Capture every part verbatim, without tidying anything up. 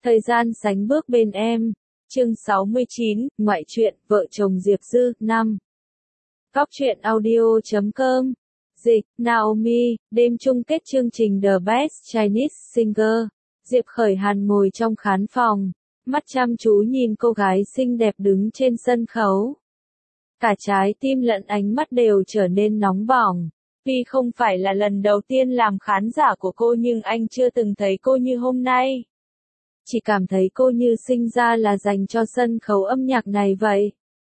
Thời gian sánh bước bên em. Chương sáu mươi chín, ngoại truyện, vợ chồng Diệp Dư, năm. Góc truyện audio chấm com. Dịch, Naomi, đêm chung kết chương trình The Best Chinese Singer. Diệp Khởi Hàn ngồi trong khán phòng, mắt chăm chú nhìn cô gái xinh đẹp đứng trên sân khấu. Cả trái tim lẫn ánh mắt đều trở nên nóng bỏng. Tuy không phải là lần đầu tiên làm khán giả của cô nhưng anh chưa từng thấy cô như hôm nay. Chỉ cảm thấy cô như sinh ra là dành cho sân khấu âm nhạc này vậy.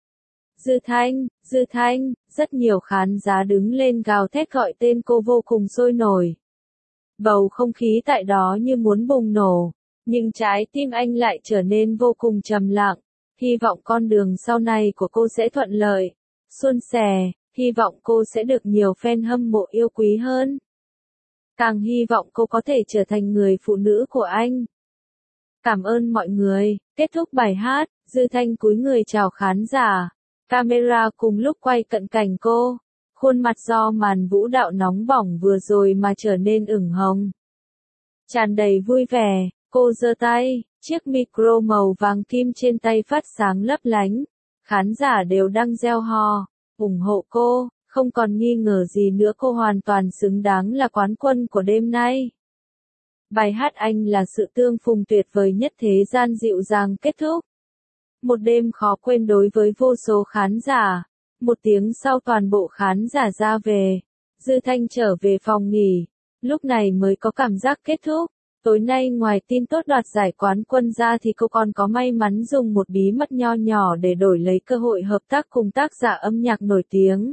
Dư Thanh, Dư Thanh, rất nhiều khán giả đứng lên gào thét gọi tên cô vô cùng sôi nổi. Bầu không khí tại đó như muốn bùng nổ, nhưng trái tim anh lại trở nên vô cùng trầm lặng. Hy vọng con đường sau này của cô sẽ thuận lợi, suôn sẻ, hy vọng cô sẽ được nhiều fan hâm mộ yêu quý hơn. Càng hy vọng cô có thể trở thành người phụ nữ của anh. Cảm ơn mọi người. Kết thúc bài hát, Dư Thanh cúi người chào khán giả. Camera cùng lúc quay cận cảnh cô. Khuôn mặt do màn vũ đạo nóng bỏng vừa rồi mà trở nên ửng hồng. Tràn đầy vui vẻ, cô giơ tay, chiếc micro màu vàng kim trên tay phát sáng lấp lánh. Khán giả đều đang reo hò, ủng hộ cô, không còn nghi ngờ gì nữa cô hoàn toàn xứng đáng là quán quân của đêm nay. Bài hát Anh là sự tương phùng tuyệt vời nhất thế gian dịu dàng kết thúc. Một đêm khó quên đối với vô số khán giả. Một tiếng sau toàn bộ khán giả ra về. Dư Thanh trở về phòng nghỉ. Lúc này mới có cảm giác kết thúc. Tối nay ngoài tin tốt đoạt giải quán quân ra thì cô còn có may mắn dùng một bí mật nho nhỏ để đổi lấy cơ hội hợp tác cùng tác giả âm nhạc nổi tiếng.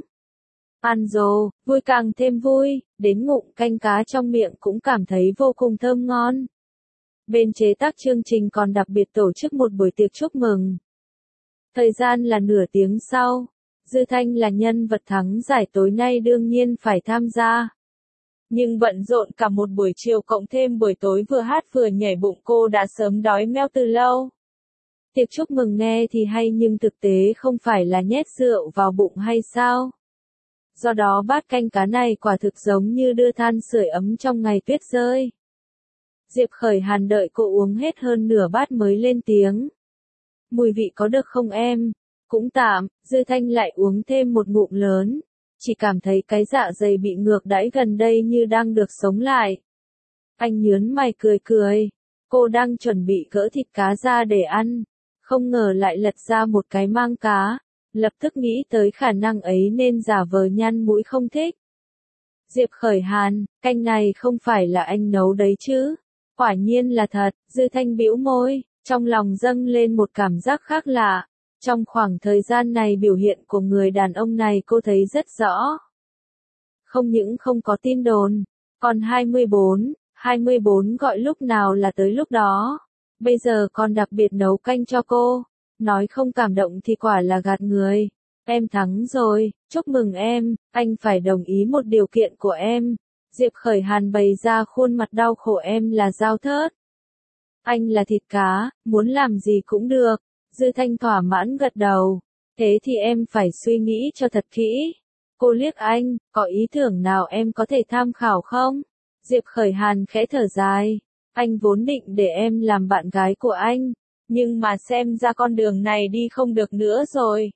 Anjo, vui càng thêm vui, đến ngụm canh cá trong miệng cũng cảm thấy vô cùng thơm ngon. Bên chế tác chương trình còn đặc biệt tổ chức một buổi tiệc chúc mừng. Thời gian là nửa tiếng sau, Dư Thanh là nhân vật thắng giải tối nay đương nhiên phải tham gia. Nhưng bận rộn cả một buổi chiều cộng thêm buổi tối vừa hát vừa nhảy bụng cô đã sớm đói meo từ lâu. Tiệc chúc mừng nghe thì hay nhưng thực tế không phải là nhét rượu vào bụng hay sao? Do đó bát canh cá này quả thực giống như đưa than sưởi ấm trong ngày tuyết rơi. Diệp Khởi Hàn đợi cô uống hết hơn nửa bát mới lên tiếng. Mùi vị có được không em? Cũng tạm. Dư Thanh lại uống thêm một ngụm lớn. Chỉ cảm thấy cái dạ dày bị ngược đãi gần đây như đang được sống lại. Anh nhớn mày cười cười. Cô đang chuẩn bị gỡ thịt cá ra để ăn. Không ngờ lại lật ra một cái mang cá. Lập tức nghĩ tới khả năng ấy nên giả vờ nhăn mũi không thích. Diệp Khởi Hàn, canh này không phải là anh nấu đấy chứ? Quả nhiên là thật. Dư Thanh bĩu môi, trong lòng dâng lên một cảm giác khác lạ. Trong khoảng thời gian này biểu hiện của người đàn ông này cô thấy rất rõ. Không những không có tin đồn, còn hai mươi bốn, hai mươi bốn gọi lúc nào là tới lúc đó. Bây giờ còn đặc biệt nấu canh cho cô. Nói không cảm động thì quả là gạt người. Em thắng rồi, chúc mừng em, anh phải đồng ý một điều kiện của em. Diệp Khởi Hàn bày ra khuôn mặt đau khổ em là dao thớt. Anh là thịt cá, muốn làm gì cũng được. Dư Thanh thỏa mãn gật đầu. Thế thì em phải suy nghĩ cho thật kỹ. Cô liếc anh, có ý tưởng nào em có thể tham khảo không? Diệp Khởi Hàn khẽ thở dài. Anh vốn định để em làm bạn gái của anh. Nhưng mà xem ra con đường này đi không được nữa rồi.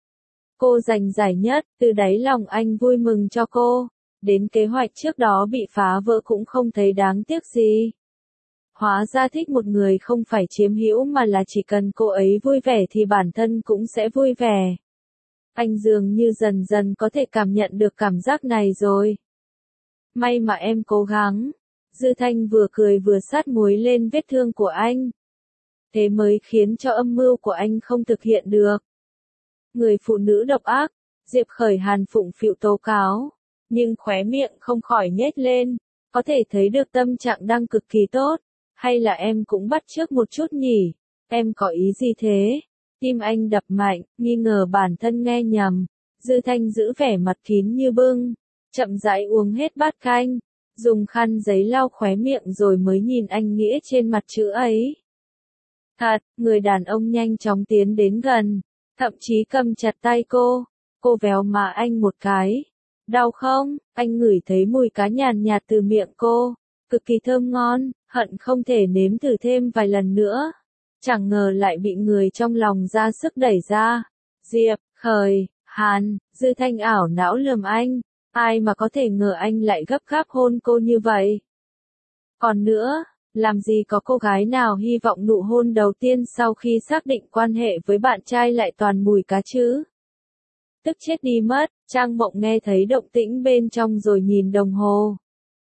Cô giành giải nhất, từ đáy lòng anh vui mừng cho cô. Đến kế hoạch trước đó bị phá vỡ cũng không thấy đáng tiếc gì. Hóa ra thích một người không phải chiếm hữu mà là chỉ cần cô ấy vui vẻ thì bản thân cũng sẽ vui vẻ. Anh dường như dần dần có thể cảm nhận được cảm giác này rồi. May mà em cố gắng. Dư Thanh vừa cười vừa sát muối lên vết thương của anh. Thế mới khiến cho âm mưu của anh không thực hiện được. Người phụ nữ độc ác, Diệp Khởi Hàn phụng phịu tố cáo, nhưng khóe miệng không khỏi nhếch lên, có thể thấy được tâm trạng đang cực kỳ tốt, hay là em cũng bắt chước một chút nhỉ, em có ý gì thế? Tim anh đập mạnh, nghi ngờ bản thân nghe nhầm, Dư Thanh giữ vẻ mặt kín như bưng, chậm rãi uống hết bát canh, dùng khăn giấy lau khóe miệng rồi mới nhìn anh nghĩa trên mặt chữ ấy. Thật, người đàn ông nhanh chóng tiến đến gần, thậm chí cầm chặt tay cô, cô véo má anh một cái. Đau không? Anh ngửi thấy mùi cá nhàn nhạt từ miệng cô, cực kỳ thơm ngon, hận không thể nếm thử thêm vài lần nữa. Chẳng ngờ lại bị người trong lòng ra sức đẩy ra. Diệp, Khởi, Hàn, Dư Thanh ảo não lườm anh, ai mà có thể ngờ anh lại gấp gáp hôn cô như vậy. Còn nữa, làm gì có cô gái nào hy vọng nụ hôn đầu tiên sau khi xác định quan hệ với bạn trai lại toàn mùi cá chứ. Tức chết đi mất, Trang Mộng nghe thấy động tĩnh bên trong rồi nhìn đồng hồ.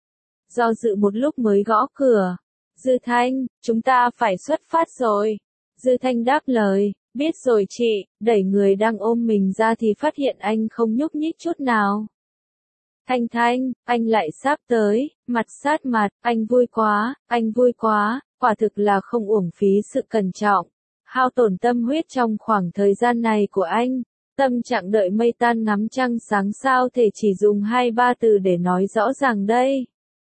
Do dự một lúc mới gõ cửa. Dư Thanh, chúng ta phải xuất phát rồi. Dư Thanh đáp lời, biết rồi chị, đẩy người đang ôm mình ra thì phát hiện anh không nhúc nhích chút nào. Thanh Thanh, anh lại sắp tới, mặt sát mặt, anh vui quá, anh vui quá, quả thực là không uổng phí sự cẩn trọng, hao tổn tâm huyết trong khoảng thời gian này của anh. Tâm trạng đợi mây tan ngắm trăng sáng sao thể chỉ dùng hai ba từ để nói rõ ràng đây.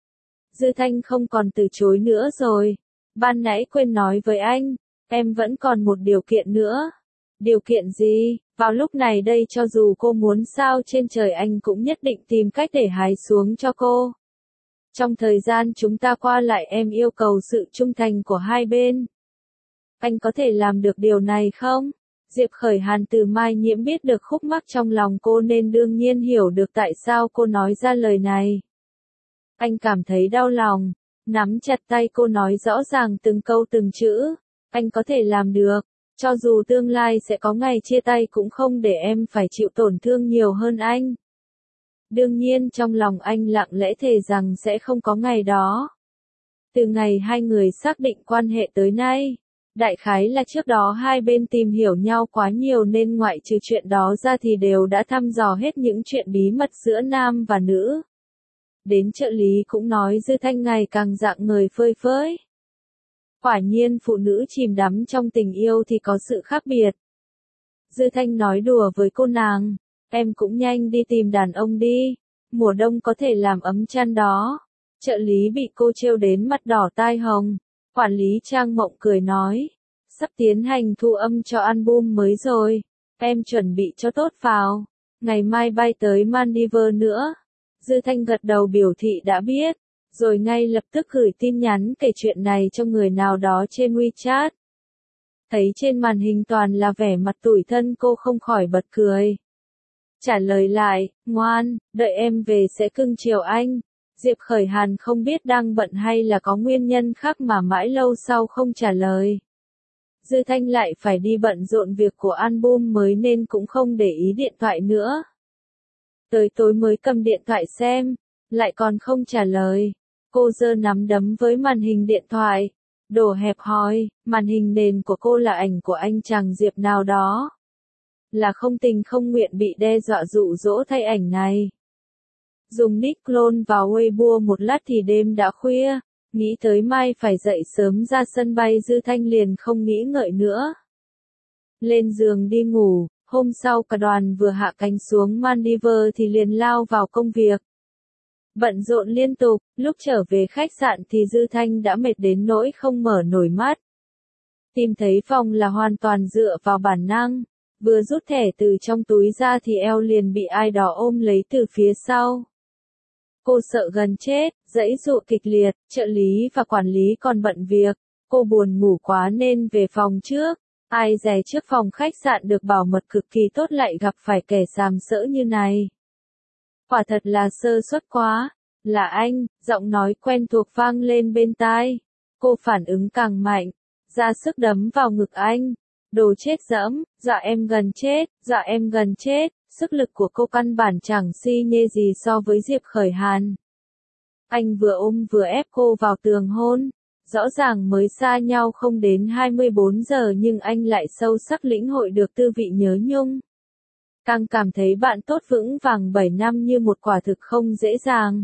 Dư Thanh không còn từ chối nữa rồi. Ban nãy quên nói với anh, em vẫn còn một điều kiện nữa. Điều kiện gì? Vào lúc này đây cho dù cô muốn sao trên trời anh cũng nhất định tìm cách để hái xuống cho cô. Trong thời gian chúng ta qua lại em yêu cầu sự trung thành của hai bên. Anh có thể làm được điều này không? Diệp Khởi Hàn từ Mai Nhiễm biết được khúc mắc trong lòng cô nên đương nhiên hiểu được tại sao cô nói ra lời này. Anh cảm thấy đau lòng, nắm chặt tay cô nói rõ ràng từng câu từng chữ. Anh có thể làm được, cho dù tương lai sẽ có ngày chia tay cũng không để em phải chịu tổn thương nhiều hơn anh. Đương nhiên trong lòng anh lặng lẽ thề rằng sẽ không có ngày đó. Từ ngày hai người xác định quan hệ tới nay, đại khái là trước đó hai bên tìm hiểu nhau quá nhiều nên ngoại trừ chuyện đó ra thì đều đã thăm dò hết những chuyện bí mật giữa nam và nữ. Đến trợ lý cũng nói Dư Thanh ngày càng rạng ngời phơi phới. Quả nhiên phụ nữ chìm đắm trong tình yêu thì có sự khác biệt. Dư Thanh nói đùa với cô nàng, em cũng nhanh đi tìm đàn ông đi, mùa đông có thể làm ấm chăn đó. Trợ lý bị cô trêu đến mặt đỏ tai hồng. Quản lý Trang Mộng cười nói, sắp tiến hành thu âm cho album mới rồi, em chuẩn bị cho tốt vào, ngày mai bay tới Maldives nữa. Dư Thanh gật đầu biểu thị đã biết, rồi ngay lập tức gửi tin nhắn kể chuyện này cho người nào đó trên WeChat. Thấy trên màn hình toàn là vẻ mặt tủi thân cô không khỏi bật cười. Trả lời lại, ngoan, đợi em về sẽ cưng chiều anh. Diệp Khởi Hàn không biết đang bận hay là có nguyên nhân khác mà mãi lâu sau không trả lời. Dư Thanh lại phải đi bận rộn việc của album mới nên cũng không để ý điện thoại nữa. Tới tối mới cầm điện thoại xem, lại còn không trả lời. Cô giơ nắm đấm với màn hình điện thoại. Đồ hẹp hòi, màn hình nền của cô là ảnh của anh chàng Diệp nào đó. Là không tình không nguyện bị đe dọa dụ dỗ thay ảnh này. Dùng nick clone vào Weibo một lát thì đêm đã khuya, nghĩ tới mai phải dậy sớm ra sân bay Dư Thanh liền không nghĩ ngợi nữa. Lên giường đi ngủ, hôm sau cả đoàn vừa hạ cánh xuống Maldives thì liền lao vào công việc. Bận rộn liên tục, lúc trở về khách sạn thì Dư Thanh đã mệt đến nỗi không mở nổi mắt. Tìm thấy phòng là hoàn toàn dựa vào bản năng, vừa rút thẻ từ trong túi ra thì eo liền bị ai đó ôm lấy từ phía sau. Cô sợ gần chết, giãy giụa kịch liệt, trợ lý và quản lý còn bận việc, cô buồn ngủ quá nên về phòng trước. Ai dè trước phòng khách sạn được bảo mật cực kỳ tốt lại gặp phải kẻ sàm sỡ như này. Quả thật là sơ suất quá. Là anh, giọng nói quen thuộc vang lên bên tai. Cô phản ứng càng mạnh, ra sức đấm vào ngực anh. Đồ chết dẫm, dọa em gần chết, dọa em gần chết. Sức lực của cô căn bản chẳng si nhê gì so với Diệp Khởi Hàn. Anh vừa ôm vừa ép cô vào tường hôn. Rõ ràng mới xa nhau không đến hai mươi bốn giờ nhưng anh lại sâu sắc lĩnh hội được tư vị nhớ nhung. Càng cảm thấy bạn tốt vững vàng bảy năm như một quả thực không dễ dàng.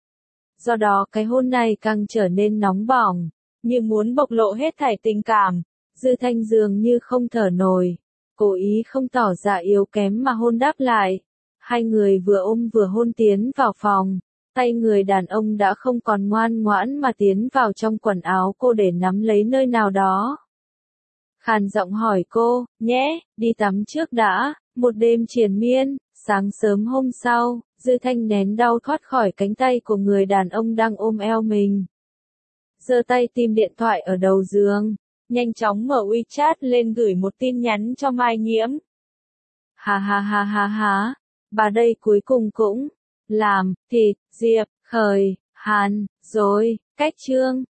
Do đó cái hôn này càng trở nên nóng bỏng, như muốn bộc lộ hết thảy tình cảm. Dư Thanh dường như không thở nổi, cố ý không tỏ ra yếu kém mà hôn đáp lại. Hai người vừa ôm vừa hôn tiến vào phòng. Tay người đàn ông đã không còn ngoan ngoãn mà tiến vào trong quần áo cô để nắm lấy nơi nào đó. Khàn giọng hỏi cô, nhé, đi tắm trước đã. Một đêm triền miên, sáng sớm hôm sau, Dư Thanh nén đau thoát khỏi cánh tay của người đàn ông đang ôm eo mình. giơ tay tìm điện thoại ở đầu giường, nhanh chóng mở WeChat lên gửi một tin nhắn cho Mai Nhiễm. Ha ha ha ha ha, bà đây cuối cùng cũng làm thịt Diệp Khởi Hàn rồi, cách chương